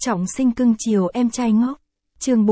Trọng sinh cưng chiều em trai ngốc. Chương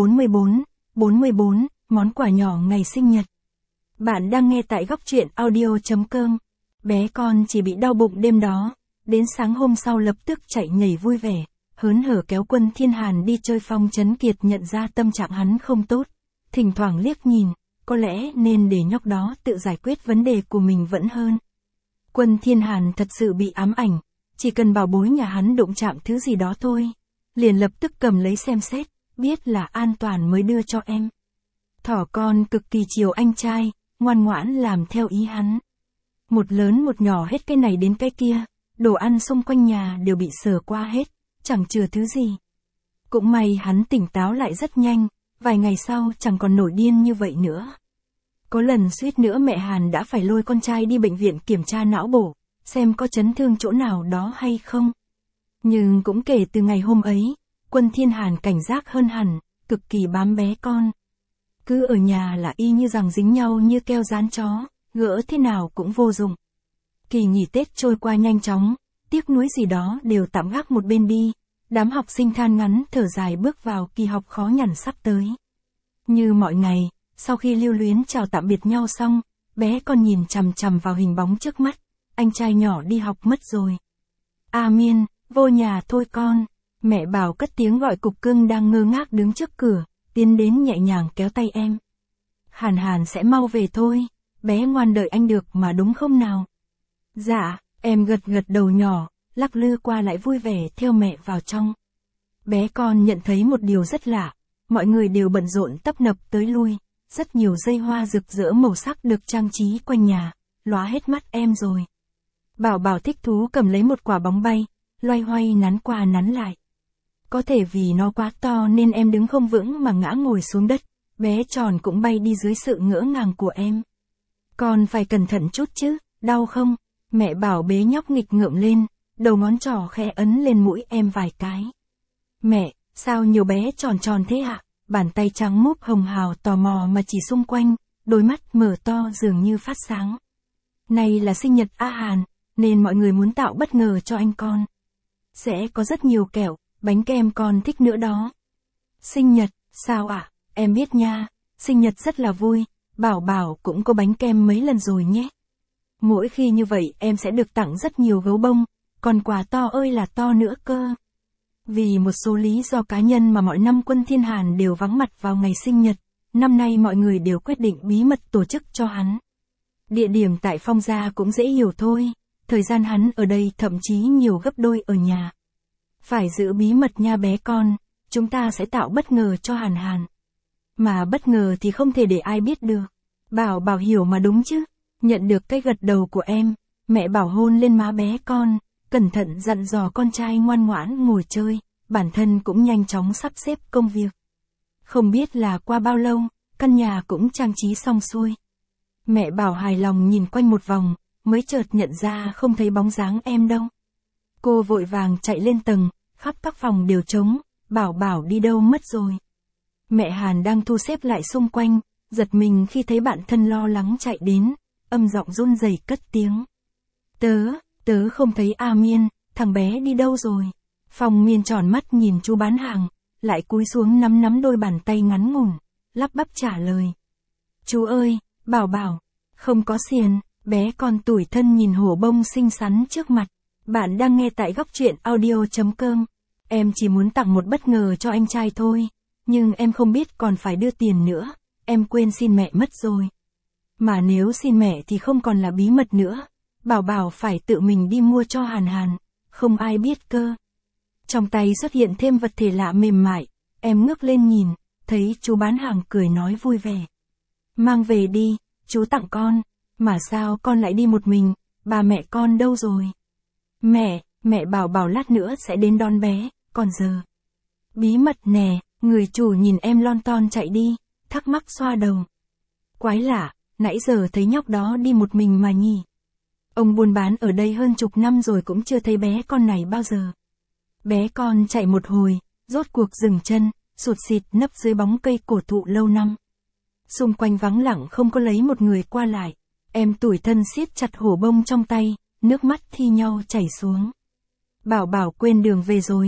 44, món quà nhỏ ngày sinh nhật. Bạn đang nghe tại góc truyện audio.com. Bé con chỉ bị đau bụng đêm đó, đến sáng hôm sau lập tức chạy nhảy vui vẻ, hớn hở kéo Quân Thiên Hàn đi chơi. Phong Chấn Kiệt nhận ra tâm trạng hắn không tốt, thỉnh thoảng liếc nhìn, có lẽ nên để nhóc đó tự giải quyết vấn đề của mình vẫn hơn. Quân Thiên Hàn thật sự bị ám ảnh, chỉ cần bảo bối nhà hắn đụng chạm thứ gì đó thôi, liền lập tức cầm lấy xem xét, biết là an toàn mới đưa cho em. Thỏ con cực kỳ chiều anh trai, ngoan ngoãn làm theo ý hắn. Một lớn một nhỏ hết cái này đến cái kia, đồ ăn xung quanh nhà đều bị sờ qua hết, chẳng chừa thứ gì. Cũng may hắn tỉnh táo lại rất nhanh, vài ngày sau chẳng còn nổi điên như vậy nữa. Có lần suýt nữa mẹ Hàn đã phải lôi con trai đi bệnh viện kiểm tra não bổ, xem có chấn thương chỗ nào đó hay không. Nhưng cũng kể từ ngày hôm ấy, Quân Thiên Hàn cảnh giác hơn hẳn, cực kỳ bám bé con. Cứ ở nhà là y như rằng dính nhau như keo dán chó, gỡ thế nào cũng vô dụng. Kỳ nghỉ Tết trôi qua nhanh chóng, tiếc nuối gì đó đều tạm gác một bên đi, đám học sinh than ngắn thở dài bước vào kỳ học khó nhằn sắp tới. Như mọi ngày, sau khi lưu luyến chào tạm biệt nhau xong, bé con nhìn chằm chằm vào hình bóng trước mắt, anh trai nhỏ đi học mất rồi. A Miên, vô nhà thôi con. Mẹ Bảo cất tiếng gọi cục cưng đang ngơ ngác đứng trước cửa, tiến đến nhẹ nhàng kéo tay em. Hàn Hàn sẽ mau về thôi, bé ngoan đợi anh được mà đúng không nào? Dạ, em gật gật đầu nhỏ, lắc lư qua lại vui vẻ theo mẹ vào trong. Bé con nhận thấy một điều rất lạ, mọi người đều bận rộn tấp nập tới lui, rất nhiều dây hoa rực rỡ màu sắc được trang trí quanh nhà, lóa hết mắt em rồi. Bảo Bảo thích thú cầm lấy một quả bóng bay, loay hoay nắn qua nắn lại. Có thể vì nó quá to nên em đứng không vững mà ngã ngồi xuống đất, bé tròn cũng bay đi dưới sự ngỡ ngàng của em. Con phải cẩn thận chút chứ, đau không? Mẹ Bảo bế nhóc nghịch ngợm lên, đầu ngón trỏ khẽ ấn lên mũi em vài cái. Mẹ, sao nhiều bé tròn tròn thế ạ? Bàn tay trắng múp hồng hào tò mò mà chỉ xung quanh, đôi mắt mở to dường như phát sáng. Này là sinh nhật A Hàn, nên mọi người muốn tạo bất ngờ cho anh con. Sẽ có rất nhiều kẹo, bánh kem con thích nữa đó. Sinh nhật, sao ạ? Em biết nha, sinh nhật rất là vui, Bảo Bảo cũng có bánh kem mấy lần rồi nhé. Mỗi khi như vậy em sẽ được tặng rất nhiều gấu bông, còn quà to ơi là to nữa cơ. Vì một số lý do cá nhân mà mọi năm Quân Thiên Hàn đều vắng mặt vào ngày sinh nhật, năm nay mọi người đều quyết định bí mật tổ chức cho hắn. Địa điểm tại Phong gia cũng dễ hiểu thôi, thời gian hắn ở đây thậm chí nhiều gấp đôi ở nhà. Phải giữ bí mật nha bé con, chúng ta sẽ tạo bất ngờ cho Hàn Hàn. Mà bất ngờ thì không thể để ai biết được. Bảo Bảo hiểu mà đúng chứ. Nhận được cái gật đầu của em, mẹ Bảo hôn lên má bé con, cẩn thận dặn dò con trai ngoan ngoãn ngồi chơi, bản thân cũng nhanh chóng sắp xếp công việc. Không biết là qua bao lâu, căn nhà cũng trang trí xong xuôi. Mẹ Bảo hài lòng nhìn quanh một vòng, mới chợt nhận ra không thấy bóng dáng em đâu. Cô vội vàng chạy lên tầng, khắp các phòng đều trống, Bảo Bảo đi đâu mất rồi. Mẹ Hàn đang thu xếp lại xung quanh, giật mình khi thấy bạn thân lo lắng chạy đến, âm giọng run rẩy cất tiếng. Tớ không thấy A Miên, thằng bé đi đâu rồi? Phong Miên tròn mắt nhìn chú bán hàng, lại cúi xuống nắm đôi bàn tay ngắn ngủn, lắp bắp trả lời. Chú ơi, Bảo Bảo, không có xiền, bé con tủi thân nhìn hổ bông xinh xắn trước mặt. Bạn đang nghe tại góc truyện audio.com. Em chỉ muốn tặng một bất ngờ cho anh trai thôi, nhưng em không biết còn phải đưa tiền nữa, em quên xin mẹ mất rồi. Mà nếu xin mẹ thì không còn là bí mật nữa, Bảo Bảo phải tự mình đi mua cho Hàn Hàn, không ai biết cơ. Trong tay xuất hiện thêm vật thể lạ mềm mại, em ngước lên nhìn, thấy chú bán hàng cười nói vui vẻ. Mang về đi, chú tặng con, mà sao con lại đi một mình, bà mẹ con đâu rồi? Mẹ Bảo Bảo lát nữa sẽ đến đón bé, còn giờ. Bí mật nè, người chủ nhìn em lon ton chạy đi, thắc mắc xoa đầu. Quái lạ, nãy giờ thấy nhóc đó đi một mình mà nhỉ. Ông buôn bán ở đây hơn chục năm rồi cũng chưa thấy bé con này bao giờ. Bé con chạy một hồi, rốt cuộc dừng chân, sụt sịt nấp dưới bóng cây cổ thụ lâu năm. Xung quanh vắng lặng không có lấy một người qua lại, em tủi thân siết chặt hổ bông trong tay, nước mắt thi nhau chảy xuống. Bảo Bảo quên đường về rồi,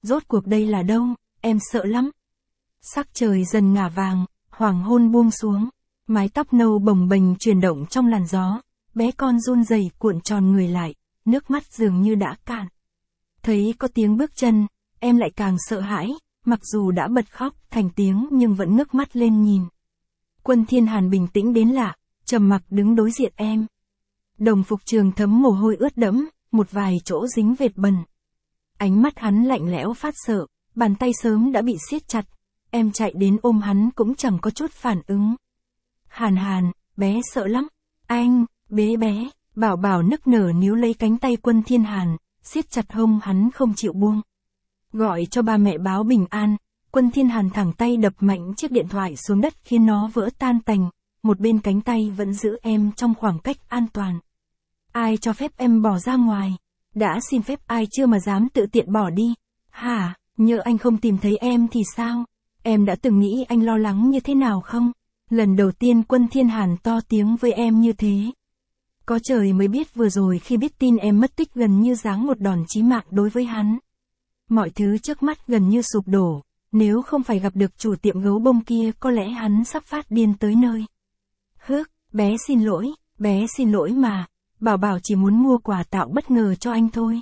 rốt cuộc đây là đâu, em sợ lắm. Sắc trời dần ngả vàng, hoàng hôn buông xuống, mái tóc nâu bồng bềnh chuyển động trong làn gió, bé con run rẩy cuộn tròn người lại, nước mắt dường như đã cạn. Thấy có tiếng bước chân, em lại càng sợ hãi, mặc dù đã bật khóc thành tiếng nhưng vẫn ngước mắt lên nhìn. Quân Thiên Hàn bình tĩnh đến lạ, trầm mặc đứng đối diện em. Đồng phục trường thấm mồ hôi ướt đẫm, một vài chỗ dính vệt bẩn. Ánh mắt hắn lạnh lẽo phát sợ, bàn tay sớm đã bị siết chặt. Em chạy đến ôm hắn cũng chẳng có chút phản ứng. Hàn Hàn, bé sợ lắm. Anh, bé, Bảo Bảo nức nở níu lấy cánh tay Quân Thiên Hàn, siết chặt hông hắn không chịu buông. Gọi cho ba mẹ báo bình an, Quân Thiên Hàn thẳng tay đập mạnh chiếc điện thoại xuống đất khiến nó vỡ tan tành, một bên cánh tay vẫn giữ em trong khoảng cách an toàn. Ai cho phép em bỏ ra ngoài? Đã xin phép ai chưa mà dám tự tiện bỏ đi? Hả, nhỡ anh không tìm thấy em thì sao? Em đã từng nghĩ anh lo lắng như thế nào không? Lần đầu tiên Quân Thiên Hàn to tiếng với em như thế. Có trời mới biết vừa rồi khi biết tin em mất tích gần như giáng một đòn chí mạng đối với hắn. Mọi thứ trước mắt gần như sụp đổ, nếu không phải gặp được chủ tiệm gấu bông kia có lẽ hắn sắp phát điên tới nơi. Hước, bé xin lỗi mà, Bảo Bảo chỉ muốn mua quà tạo bất ngờ cho anh thôi.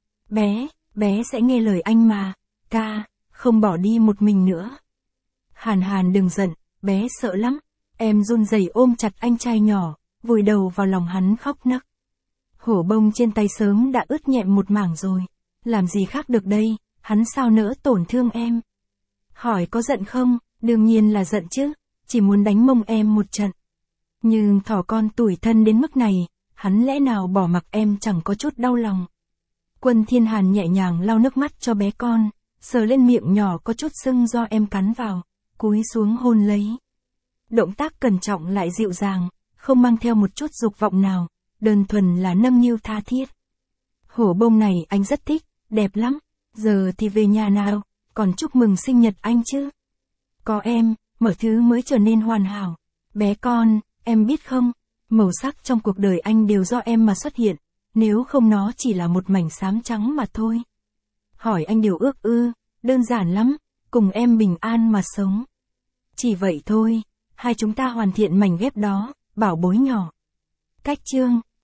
Bé sẽ nghe lời anh mà, ca, không bỏ đi một mình nữa. Hàn Hàn đừng giận, bé sợ lắm. Em run rẩy ôm chặt anh trai nhỏ, vùi đầu vào lòng hắn khóc nấc. Hổ bông trên tay sớm đã ướt nhẹm một mảng rồi. Làm gì khác được đây, hắn sao nỡ tổn thương em. Hỏi có giận không, đương nhiên là giận chứ, chỉ muốn đánh mông em một trận. Nhưng thỏ con tủi thân đến mức này, hắn lẽ nào bỏ mặc em chẳng có chút đau lòng. Quân Thiên Hàn nhẹ nhàng lau nước mắt cho bé con, sờ lên miệng nhỏ có chút sưng do em cắn vào, cúi xuống hôn lấy. Động tác cẩn trọng lại dịu dàng, không mang theo một chút dục vọng nào, đơn thuần là nâng niu tha thiết. Hổ bông này anh rất thích, đẹp lắm, giờ thì về nhà nào, còn chúc mừng sinh nhật anh chứ. Có em, mọi thứ mới trở nên hoàn hảo. Bé con, em biết không, màu sắc trong cuộc đời anh đều do em mà xuất hiện, nếu không nó chỉ là một mảnh xám trắng mà thôi. Hỏi anh điều ước ư, đơn giản lắm, cùng em bình an mà sống. Chỉ vậy thôi, hai chúng ta hoàn thiện mảnh ghép đó, bảo bối nhỏ. Cách chương